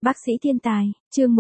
Bác sĩ thiên tài, chương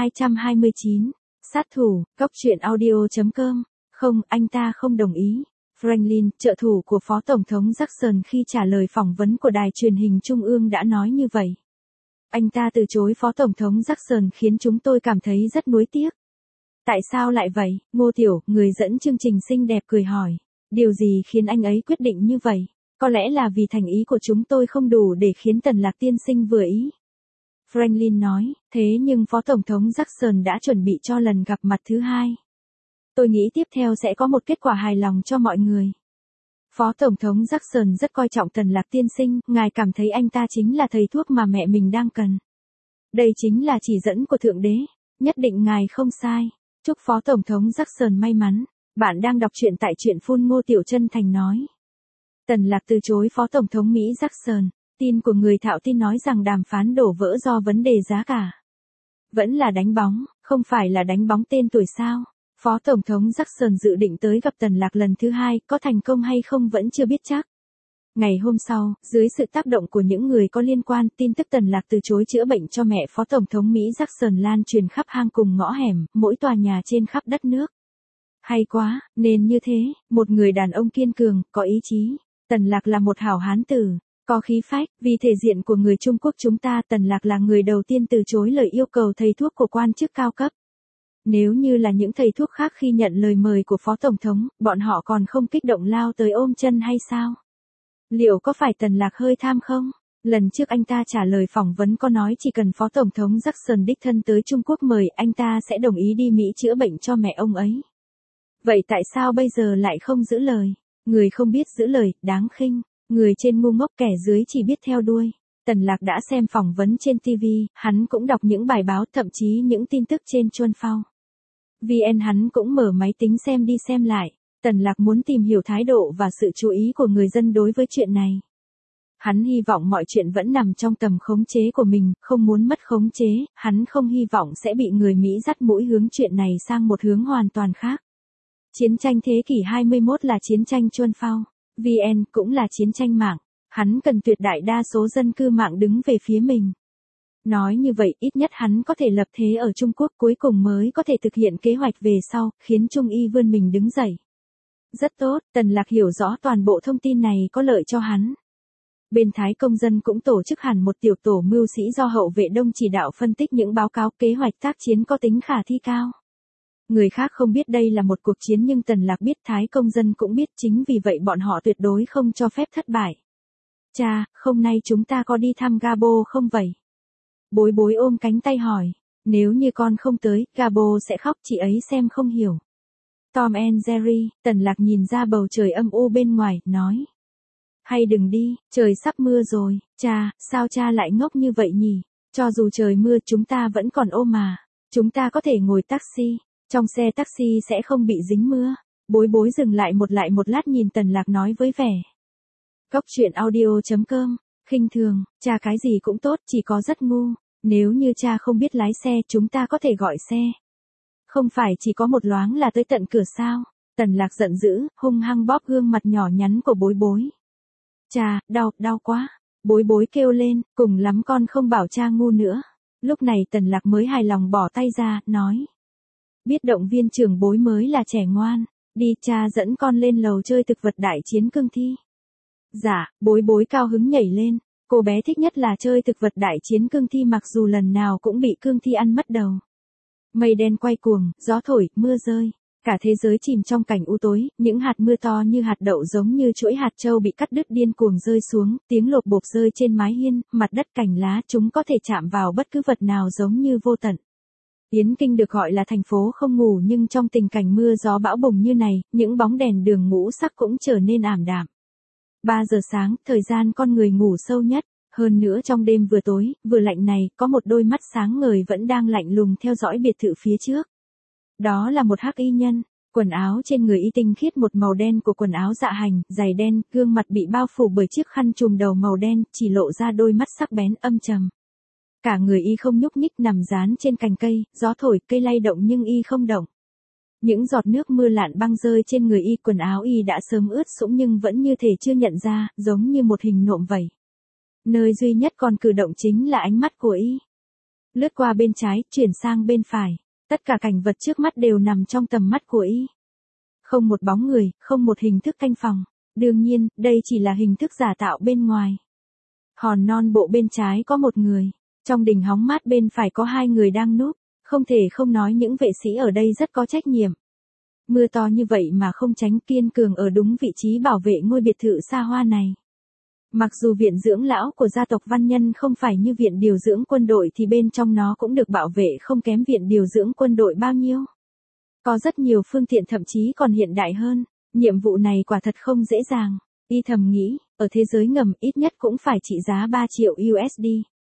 1229. Sát thủ, góc truyện audio.com. Không, anh ta không đồng ý. Franklin, trợ thủ của Phó Tổng thống Jackson khi trả lời phỏng vấn của đài truyền hình Trung ương đã nói như vậy. Anh ta từ chối Phó Tổng thống Jackson khiến chúng tôi cảm thấy rất nuối tiếc. Tại sao lại vậy? Ngô Tiểu, người dẫn chương trình xinh đẹp cười hỏi. Điều gì khiến anh ấy quyết định như vậy? Có lẽ là vì thành ý của chúng tôi không đủ để khiến Tần Lạc tiên sinh vừa ý. Franklin nói, thế nhưng Phó Tổng thống Jackson đã chuẩn bị cho lần gặp mặt thứ hai. Tôi nghĩ tiếp theo sẽ có một kết quả hài lòng cho mọi người. Phó Tổng thống Jackson rất coi trọng Tần Lạc tiên sinh, ngài cảm thấy anh ta chính là thầy thuốc mà mẹ mình đang cần. Đây chính là chỉ dẫn của Thượng Đế, nhất định ngài không sai. Chúc Phó Tổng thống Jackson may mắn. Bạn đang đọc truyện tại truyện phun Ngô Tiểu Chân Thành nói. Tần Lạc từ chối Phó Tổng thống Mỹ Jackson. Tin của người thạo tin nói rằng đàm phán đổ vỡ do vấn đề giá cả. Vẫn là đánh bóng, không phải là đánh bóng tên tuổi sao. Phó Tổng thống Jackson dự định tới gặp Tần Lạc lần thứ hai, có thành công hay không vẫn chưa biết chắc. Ngày hôm sau, dưới sự tác động của những người có liên quan, tin tức Tần Lạc từ chối chữa bệnh cho mẹ Phó Tổng thống Mỹ Jackson lan truyền khắp hang cùng ngõ hẻm, mỗi tòa nhà trên khắp đất nước. Hay quá, nên như thế, một người đàn ông kiên cường, có ý chí. Tần Lạc là một hảo hán tử, có khí phách, vì thể diện của người Trung Quốc chúng ta Tần Lạc là người đầu tiên từ chối lời yêu cầu thầy thuốc của quan chức cao cấp. Nếu như là những thầy thuốc khác khi nhận lời mời của Phó Tổng thống, bọn họ còn không kích động lao tới ôm chân hay sao? Liệu có phải Tần Lạc hơi tham không? Lần trước anh ta trả lời phỏng vấn có nói chỉ cần Phó Tổng thống Jackson đích thân tới Trung Quốc mời anh ta sẽ đồng ý đi Mỹ chữa bệnh cho mẹ ông ấy. Vậy tại sao bây giờ lại không giữ lời? Người không biết giữ lời, đáng khinh. Người trên ngu ngốc kẻ dưới chỉ biết theo đuôi. Tần Lạc đã xem phỏng vấn trên TV, hắn cũng đọc những bài báo thậm chí những tin tức trên Chuân Phao. VN hắn cũng mở máy tính xem đi xem lại. Tần Lạc muốn tìm hiểu thái độ và sự chú ý của người dân đối với chuyện này. Hắn hy vọng mọi chuyện vẫn nằm trong tầm khống chế của mình, không muốn mất khống chế, hắn không hy vọng sẽ bị người Mỹ dắt mũi hướng chuyện này sang một hướng hoàn toàn khác. Chiến tranh thế kỷ 21 là chiến tranh Chuân Phao. VN cũng là chiến tranh mạng. Hắn cần tuyệt đại đa số dân cư mạng đứng về phía mình. Nói như vậy ít nhất hắn có thể lập thế ở Trung Quốc cuối cùng mới có thể thực hiện kế hoạch về sau, khiến Trung Y vươn mình đứng dậy. Rất tốt, Tần Lạc hiểu rõ toàn bộ thông tin này có lợi cho hắn. Bên Thái Công dân cũng tổ chức hẳn một tiểu tổ mưu sĩ do Hậu vệ Đông chỉ đạo phân tích những báo cáo kế hoạch tác chiến có tính khả thi cao. Người khác không biết đây là một cuộc chiến nhưng Tần Lạc biết Thái Công dân cũng biết chính vì vậy bọn họ tuyệt đối không cho phép thất bại. Cha, hôm nay chúng ta có đi thăm Gabo không vậy? Bối bối ôm cánh tay hỏi, nếu như con không tới, Gabo sẽ khóc chị ấy xem không hiểu. Tom and Jerry, Tần Lạc nhìn ra bầu trời âm u bên ngoài, nói. Hay đừng đi, trời sắp mưa rồi, cha, sao cha lại ngốc như vậy nhỉ? Cho dù trời mưa chúng ta vẫn còn ôm mà. Chúng ta có thể ngồi taxi, trong xe taxi sẽ không bị dính mưa. Bối bối dừng lại một lát nhìn Tần Lạc nói với vẻ. Góc truyện audio.com, khinh thường, cha cái gì cũng tốt chỉ có rất ngu. Nếu như cha không biết lái xe chúng ta có thể gọi xe. Không phải chỉ có một loáng là tới tận cửa sao? Tần Lạc giận dữ, hung hăng bóp gương mặt nhỏ nhắn của bối bối. Cha, đau quá. Bối bối kêu lên, cùng lắm con không bảo cha ngu nữa. Lúc này Tần Lạc mới hài lòng bỏ tay ra, nói. Biết động viên trưởng bối mới là trẻ ngoan. Đi cha dẫn con lên lầu chơi thực vật đại chiến cương thi. Dạ, bối bối cao hứng nhảy lên. Cô bé thích nhất là chơi thực vật đại chiến cương thi mặc dù lần nào cũng bị cương thi ăn mất đầu. Mây đen quay cuồng, gió thổi, mưa rơi. Cả thế giới chìm trong cảnh u tối, những hạt mưa to như hạt đậu giống như chuỗi hạt châu bị cắt đứt điên cuồng rơi xuống, tiếng lộp bộp rơi trên mái hiên, mặt đất cành lá chúng có thể chạm vào bất cứ vật nào giống như vô tận. Yến Kinh được gọi là thành phố không ngủ nhưng trong tình cảnh mưa gió bão bùng như này, những bóng đèn đường ngũ sắc cũng trở nên ảm đạm. 3 giờ sáng, thời gian con người ngủ sâu nhất, hơn nữa trong đêm vừa tối, vừa lạnh này, có một đôi mắt sáng ngời vẫn đang lạnh lùng theo dõi biệt thự phía trước. Đó là một hắc y nhân, quần áo trên người y tinh khiết một màu đen của quần áo dạ hành, giày đen, gương mặt bị bao phủ bởi chiếc khăn trùm đầu màu đen, chỉ lộ ra đôi mắt sắc bén âm trầm. Cả người y không nhúc nhích nằm dán trên cành cây, gió thổi cây lay động nhưng y không động. Những giọt nước mưa lạn băng rơi trên người y, quần áo y đã sớm ướt sũng nhưng vẫn như thể chưa nhận ra, giống như một hình nộm vậy. Nơi duy nhất còn cử động chính là ánh mắt của y. Lướt qua bên trái, chuyển sang bên phải. Tất cả cảnh vật trước mắt đều nằm trong tầm mắt của y. Không một bóng người, không một hình thức canh phòng. Đương nhiên, đây chỉ là hình thức giả tạo bên ngoài. Hòn non bộ bên trái có một người. Trong đình hóng mát bên phải có hai người đang núp. Không thể không nói những vệ sĩ ở đây rất có trách nhiệm. Mưa to như vậy mà không tránh, kiên cường ở đúng vị trí bảo vệ ngôi biệt thự xa hoa này. Mặc dù viện dưỡng lão của gia tộc Văn Nhân không phải như viện điều dưỡng quân đội thì bên trong nó cũng được bảo vệ không kém viện điều dưỡng quân đội bao nhiêu. Có rất nhiều phương tiện thậm chí còn hiện đại hơn. Nhiệm vụ này quả thật không dễ dàng. Y thầm nghĩ, ở thế giới ngầm ít nhất cũng phải trị giá 3 triệu USD.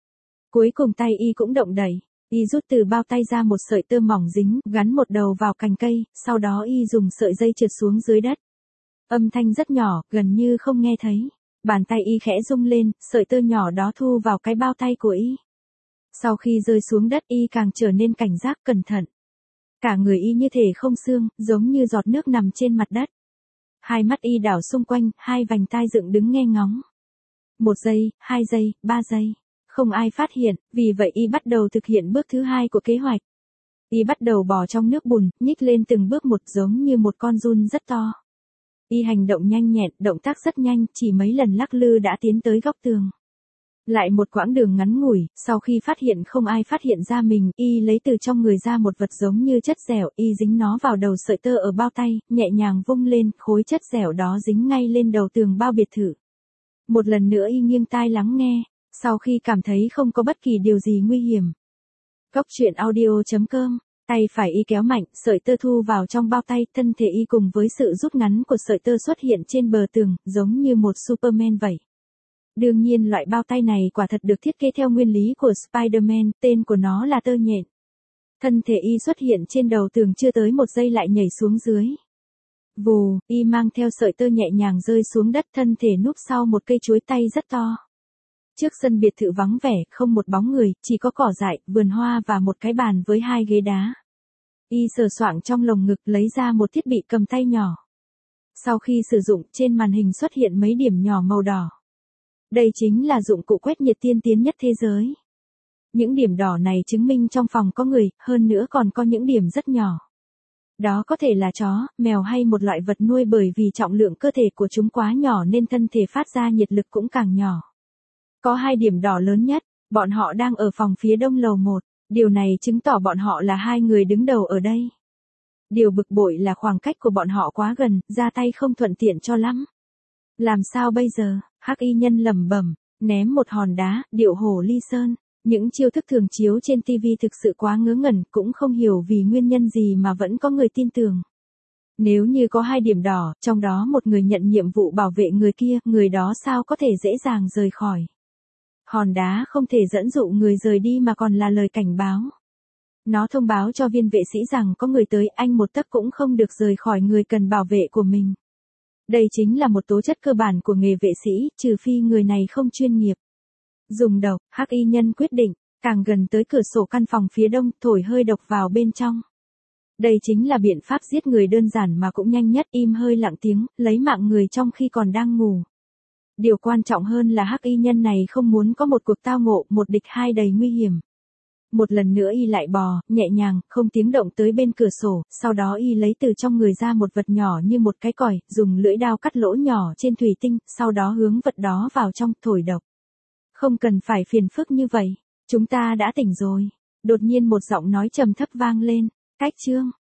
Cuối cùng tay y cũng động đẩy. Y rút từ bao tay ra một sợi tơ mỏng dính, gắn một đầu vào cành cây, sau đó y dùng sợi dây trượt xuống dưới đất. Âm thanh rất nhỏ, gần như không nghe thấy. Bàn tay y khẽ rung lên, sợi tơ nhỏ đó thu vào cái bao tay của y. Sau khi rơi xuống đất y càng trở nên cảnh giác cẩn thận. Cả người y như thể không xương, giống như giọt nước nằm trên mặt đất. Hai mắt y đảo xung quanh, hai vành tai dựng đứng nghe ngóng. 1 giây, 2 giây, 3 giây. Không ai phát hiện, vì vậy y bắt đầu thực hiện bước thứ 2 của kế hoạch. Y bắt đầu bò trong nước bùn, nhích lên từng bước một giống như một con giun rất to. Y hành động nhanh nhẹn, động tác rất nhanh, chỉ mấy lần lắc lư đã tiến tới góc tường. Lại một quãng đường ngắn ngủi, sau khi phát hiện không ai phát hiện ra mình, y lấy từ trong người ra một vật giống như chất dẻo, y dính nó vào đầu sợi tơ ở bao tay, nhẹ nhàng vung lên, khối chất dẻo đó dính ngay lên đầu tường bao biệt thự. Một lần nữa y nghiêng tai lắng nghe, sau khi cảm thấy không có bất kỳ điều gì nguy hiểm. Góc truyện audio.com. Tay phải y kéo mạnh, sợi tơ thu vào trong bao tay, thân thể y cùng với sự rút ngắn của sợi tơ xuất hiện trên bờ tường, giống như một Superman vậy. Đương nhiên loại bao tay này quả thật được thiết kế theo nguyên lý của Spider-Man, tên của nó là tơ nhện. Thân thể y xuất hiện trên đầu tường chưa tới 1 giây lại nhảy xuống dưới. Vù, y mang theo sợi tơ nhẹ nhàng rơi xuống đất, thân thể núp sau một cây chuối tây rất to. Trước sân biệt thự vắng vẻ, không một bóng người, chỉ có cỏ dại, vườn hoa và một cái bàn với 2 ghế đá. Y sờ soạng trong lồng ngực lấy ra một thiết bị cầm tay nhỏ. Sau khi sử dụng, trên màn hình xuất hiện mấy điểm nhỏ màu đỏ. Đây chính là dụng cụ quét nhiệt tiên tiến nhất thế giới. Những điểm đỏ này chứng minh trong phòng có người, hơn nữa còn có những điểm rất nhỏ. Đó có thể là chó, mèo hay một loại vật nuôi, bởi vì trọng lượng cơ thể của chúng quá nhỏ nên thân thể phát ra nhiệt lực cũng càng nhỏ. Có 2 điểm đỏ lớn nhất, bọn họ đang ở phòng phía đông lầu 1, điều này chứng tỏ bọn họ là 2 người đứng đầu ở đây. Điều bực bội là khoảng cách của bọn họ quá gần, ra tay không thuận tiện cho lắm. Làm sao bây giờ? Hắc y nhân lẩm bẩm, ném một hòn đá, điệu hổ ly sơn. Những chiêu thức thường chiếu trên TV thực sự quá ngớ ngẩn, cũng không hiểu vì nguyên nhân gì mà vẫn có người tin tưởng. Nếu như có 2 điểm đỏ, trong đó một người nhận nhiệm vụ bảo vệ người kia, người đó sao có thể dễ dàng rời khỏi. Hòn đá không thể dẫn dụ người rời đi mà còn là lời cảnh báo. Nó thông báo cho viên vệ sĩ rằng có người tới, anh một tấc cũng không được rời khỏi người cần bảo vệ của mình. Đây chính là một tố chất cơ bản của nghề vệ sĩ, trừ phi người này không chuyên nghiệp. Dùng độc, hắc y nhân quyết định, càng gần tới cửa sổ căn phòng phía đông, thổi hơi độc vào bên trong. Đây chính là biện pháp giết người đơn giản mà cũng nhanh nhất, im hơi lặng tiếng, lấy mạng người trong khi còn đang ngủ. Điều quan trọng hơn là hắc y nhân này không muốn có một cuộc tao ngộ, 1 địch 2 đầy nguy hiểm. Một lần nữa y lại bò, nhẹ nhàng, không tiếng động tới bên cửa sổ, sau đó y lấy từ trong người ra một vật nhỏ như một cái còi, dùng lưỡi dao cắt lỗ nhỏ trên thủy tinh, sau đó hướng vật đó vào trong, thổi độc. Không cần phải phiền phức như vậy, chúng ta đã tỉnh rồi. Đột nhiên một giọng nói trầm thấp vang lên, cách chương.